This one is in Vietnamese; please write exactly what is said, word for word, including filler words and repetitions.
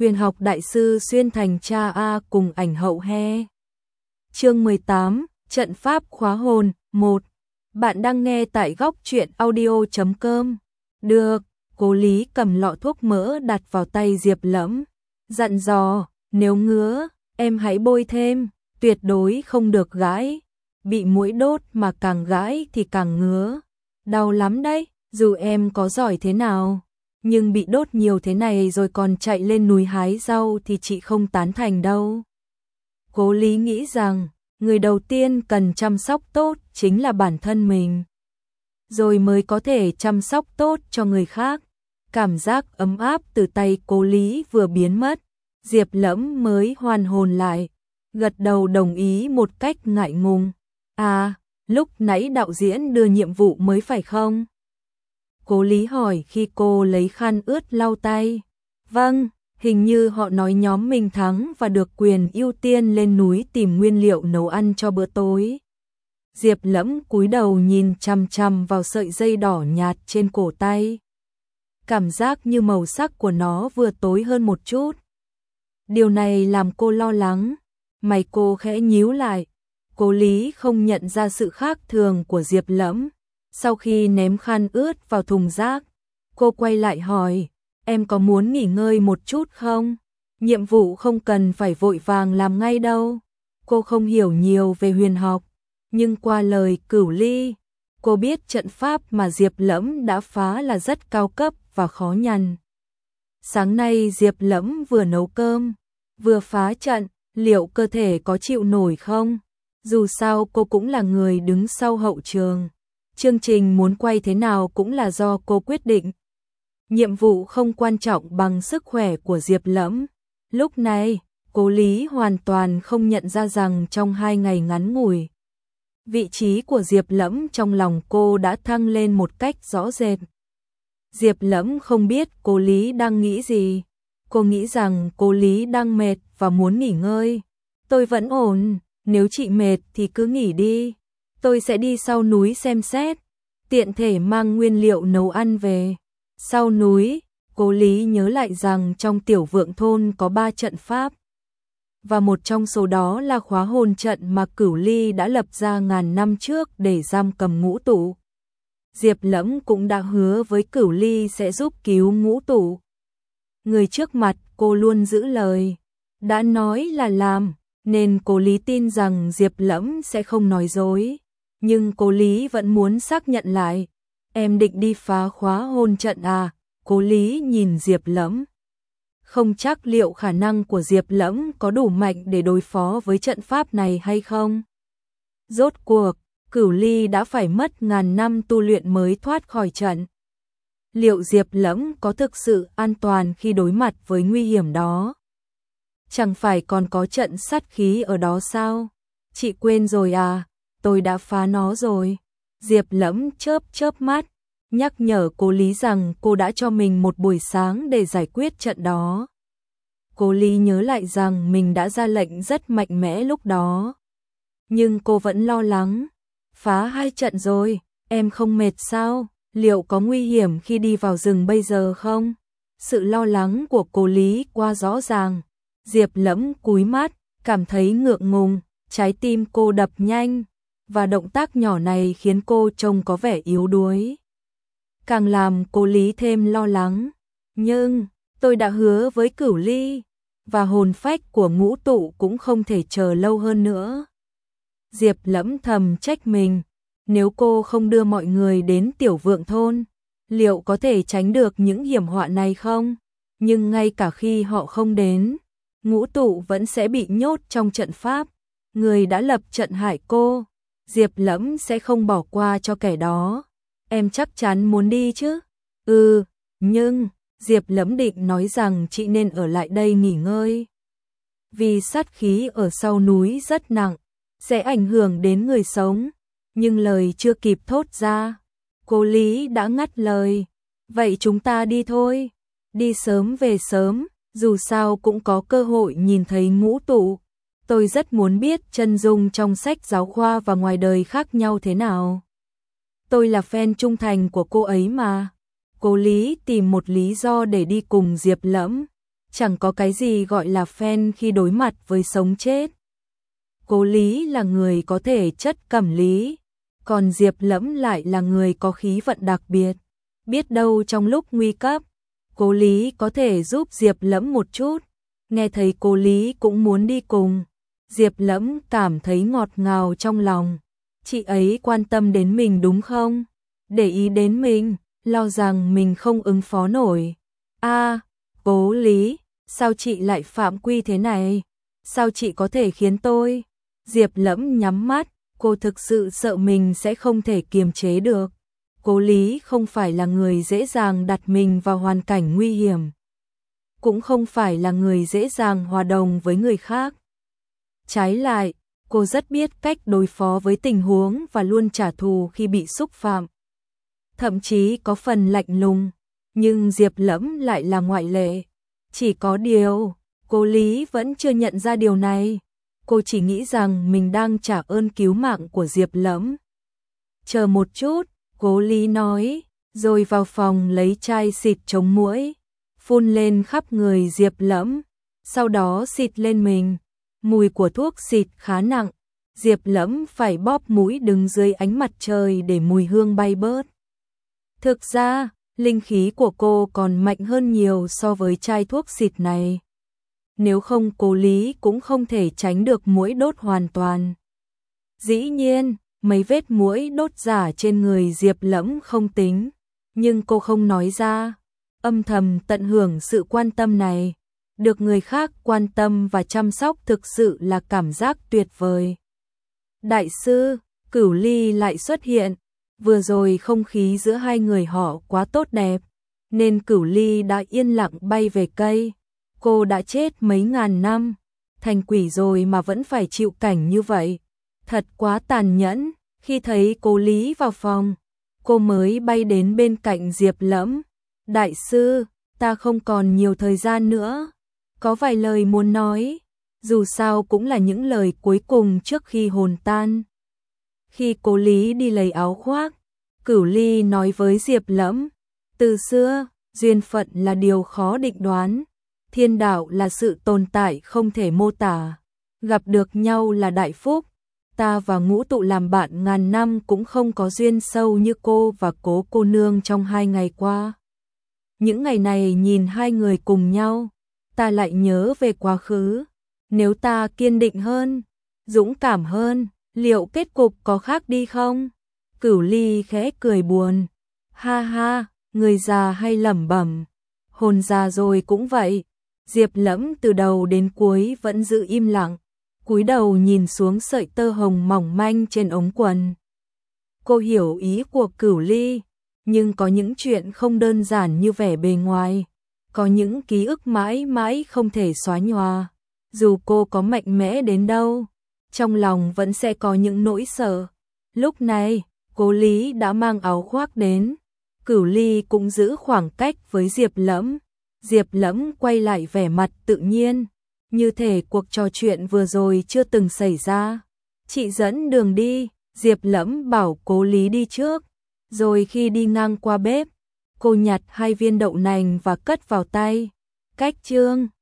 Huyền học đại sư xuyên thành cha A cùng ảnh hậu he. Chương mười tám, trận pháp khóa hồn, một. Bạn đang nghe tại góc truyện audio chấm com. Được, Cố Lý cầm lọ thuốc mỡ đặt vào tay Diệp Lẫm, dặn dò, nếu ngứa, em hãy bôi thêm, tuyệt đối không được gãi. Bị muỗi đốt mà càng gãi thì càng ngứa. Đau lắm đấy, dù em có giỏi thế nào. Nhưng bị đốt nhiều thế này rồi còn chạy lên núi hái rau thì chị không tán thành đâu. Cố Lý nghĩ rằng, người đầu tiên cần chăm sóc tốt chính là bản thân mình. Rồi mới có thể chăm sóc tốt cho người khác. Cảm giác ấm áp từ tay Cố Lý vừa biến mất, Diệp Lẫm mới hoàn hồn lại, gật đầu đồng ý một cách ngại ngùng. À, lúc nãy đạo diễn đưa nhiệm vụ mới phải không? Cố Lý hỏi khi cô lấy khăn ướt lau tay. Vâng, hình như họ nói nhóm mình thắng và được quyền ưu tiên lên núi tìm nguyên liệu nấu ăn cho bữa tối. Diệp Lẫm cúi đầu nhìn chằm chằm vào sợi dây đỏ nhạt trên cổ tay. Cảm giác như màu sắc của nó vừa tối hơn một chút. Điều này làm cô lo lắng. Mày cô khẽ nhíu lại. Cố Lý không nhận ra sự khác thường của Diệp Lẫm. Sau khi ném khăn ướt vào thùng rác, cô quay lại hỏi, em có muốn nghỉ ngơi một chút không? Nhiệm vụ không cần phải vội vàng làm ngay đâu. Cô không hiểu nhiều về huyền học, nhưng qua lời Cửu Ly, cô biết trận pháp mà Diệp Lẫm đã phá là rất cao cấp và khó nhằn. Sáng nay Diệp Lẫm vừa nấu cơm, vừa phá trận, liệu cơ thể có chịu nổi không? Dù sao cô cũng là người đứng sau hậu trường. Chương trình muốn quay thế nào cũng là do cô quyết định. Nhiệm vụ không quan trọng bằng sức khỏe của Diệp Lẫm. Lúc này, Cố Lý hoàn toàn không nhận ra rằng trong hai ngày ngắn ngủi, vị trí của Diệp Lẫm trong lòng cô đã thăng lên một cách rõ rệt. Diệp Lẫm không biết Cố Lý đang nghĩ gì. Cô nghĩ rằng Cố Lý đang mệt và muốn nghỉ ngơi. Tôi vẫn ổn, nếu chị mệt thì cứ nghỉ đi. Tôi sẽ đi sau núi xem xét, tiện thể mang nguyên liệu nấu ăn về. Sau núi, Cố Lý nhớ lại rằng trong Tiểu Vượng thôn có ba trận pháp. Và một trong số đó là khóa hồn trận mà Cửu Ly đã lập ra ngàn năm trước để giam cầm Ngũ Tụ. Diệp Lẫm cũng đã hứa với Cửu Ly sẽ giúp cứu Ngũ Tụ. Người trước mặt cô luôn giữ lời, đã nói là làm, nên Cố Lý tin rằng Diệp Lẫm sẽ không nói dối. Nhưng Cố Lý vẫn muốn xác nhận lại. Em định đi phá khóa hồn trận à? Cố Lý nhìn Diệp Lẫm. Không chắc liệu khả năng của Diệp Lẫm có đủ mạnh để đối phó với trận pháp này hay không. Rốt cuộc, Cửu Ly đã phải mất ngàn năm tu luyện mới thoát khỏi trận. Liệu Diệp Lẫm có thực sự an toàn khi đối mặt với nguy hiểm đó? Chẳng phải còn có trận sát khí ở đó sao? Chị quên rồi à? Tôi đã phá nó rồi. Diệp Lẫm chớp chớp mắt, nhắc nhở Cố Lý rằng cô đã cho mình một buổi sáng để giải quyết trận đó. Cố Lý nhớ lại rằng mình đã ra lệnh rất mạnh mẽ lúc đó. Nhưng cô vẫn lo lắng. Phá hai trận rồi, em không mệt sao? Liệu có nguy hiểm khi đi vào rừng bây giờ không? Sự lo lắng của Cố Lý quá rõ ràng. Diệp Lẫm cúi mắt, cảm thấy ngượng ngùng, trái tim cô đập nhanh. Và động tác nhỏ này khiến cô trông có vẻ yếu đuối. Càng làm Cố Lý thêm lo lắng. Nhưng, tôi đã hứa với Cửu Ly, và hồn phách của Ngũ Tụ cũng không thể chờ lâu hơn nữa. Diệp Lẫm thầm trách mình. Nếu cô không đưa mọi người đến Tiểu Vượng thôn, liệu có thể tránh được những hiểm họa này không? Nhưng ngay cả khi họ không đến, Ngũ Tụ vẫn sẽ bị nhốt trong trận pháp. Người đã lập trận hại cô, Diệp Lẫm sẽ không bỏ qua cho kẻ đó. Em chắc chắn muốn đi chứ? Ừ, nhưng Diệp Lẫm định nói rằng chị nên ở lại đây nghỉ ngơi. Vì sát khí ở sau núi rất nặng, sẽ ảnh hưởng đến người sống. Nhưng lời chưa kịp thốt ra, Cố Lý đã ngắt lời. Vậy chúng ta đi thôi. Đi sớm về sớm, dù sao cũng có cơ hội nhìn thấy Ngũ Tụ. Tôi rất muốn biết chân dung trong sách giáo khoa và ngoài đời khác nhau thế nào. Tôi là fan trung thành của cô ấy mà. Cố Lý tìm một lý do để đi cùng Diệp Lẫm. Chẳng có cái gì gọi là fan khi đối mặt với sống chết. Cố Lý là người có thể chất cẩm lý, còn Diệp Lẫm lại là người có khí vận đặc biệt. Biết đâu trong lúc nguy cấp, Cố Lý có thể giúp Diệp Lẫm một chút. Nghe thấy Cố Lý cũng muốn đi cùng, Diệp Lẫm cảm thấy ngọt ngào trong lòng. Chị ấy quan tâm đến mình đúng không? Để ý đến mình, lo rằng mình không ứng phó nổi. A, Cố Lý, sao chị lại phạm quy thế này? Sao chị có thể khiến tôi? Diệp Lẫm nhắm mắt, cô thực sự sợ mình sẽ không thể kiềm chế được. Cố Lý không phải là người dễ dàng đặt mình vào hoàn cảnh nguy hiểm, cũng không phải là người dễ dàng hòa đồng với người khác. Trái lại, cô rất biết cách đối phó với tình huống và luôn trả thù khi bị xúc phạm. Thậm chí có phần lạnh lùng, nhưng Diệp Lẫm lại là ngoại lệ. Chỉ có điều, Cố Lý vẫn chưa nhận ra điều này. Cô chỉ nghĩ rằng mình đang trả ơn cứu mạng của Diệp Lẫm. Chờ một chút, Cố Lý nói, rồi vào phòng lấy chai xịt chống muỗi, phun lên khắp người Diệp Lẫm, sau đó xịt lên mình. Mùi của thuốc xịt khá nặng, Diệp Lẫm phải bóp mũi đứng dưới ánh mặt trời để mùi hương bay bớt. Thực ra, linh khí của cô còn mạnh hơn nhiều so với chai thuốc xịt này. Nếu không Cố Lý cũng không thể tránh được muỗi đốt hoàn toàn. Dĩ nhiên, mấy vết muỗi đốt giả trên người Diệp Lẫm không tính, nhưng cô không nói ra, âm thầm tận hưởng sự quan tâm này. Được người khác quan tâm và chăm sóc thực sự là cảm giác tuyệt vời. Đại sư, Cửu Ly lại xuất hiện. Vừa rồi không khí giữa hai người họ quá tốt đẹp, nên Cửu Ly đã yên lặng bay về cây. Cô đã chết mấy ngàn năm, thành quỷ rồi mà vẫn phải chịu cảnh như vậy. Thật quá tàn nhẫn. Khi thấy Cố Lý vào phòng, cô mới bay đến bên cạnh Diệp Lẫm. Đại sư, ta không còn nhiều thời gian nữa. Có vài lời muốn nói, dù sao cũng là những lời cuối cùng trước khi hồn tan. Khi Cố Lý đi lấy áo khoác, Cửu Ly nói với Diệp Lẫm, từ xưa, duyên phận là điều khó định đoán, thiên đạo là sự tồn tại không thể mô tả, gặp được nhau là đại phúc. Ta và Ngũ Tụ làm bạn ngàn năm cũng không có duyên sâu như cô và Cố cô nương trong hai ngày qua. Những ngày này nhìn hai người cùng nhau, ta lại nhớ về quá khứ. Nếu ta kiên định hơn, dũng cảm hơn, liệu kết cục có khác đi không? Cửu Ly khẽ cười buồn. Ha ha, người già hay lẩm bẩm, hồn già rồi cũng vậy. Diệp Lẫm từ đầu đến cuối vẫn giữ im lặng, cúi đầu nhìn xuống sợi tơ hồng mỏng manh trên ống quần. Cô hiểu ý của Cửu Ly, nhưng có những chuyện không đơn giản như vẻ bề ngoài, có những ký ức mãi mãi không thể xóa nhòa. Dù cô có mạnh mẽ đến đâu, trong lòng vẫn sẽ có những nỗi sợ. Lúc này, Cố Lý đã mang áo khoác đến, Cửu Ly cũng giữ khoảng cách với Diệp Lẫm. Diệp Lẫm quay lại vẻ mặt tự nhiên, như thể cuộc trò chuyện vừa rồi chưa từng xảy ra. Chị dẫn đường đi, Diệp Lẫm bảo Cố Lý đi trước, rồi khi đi ngang qua bếp, cô nhặt hai viên đậu nành và cất vào tay. Cách chương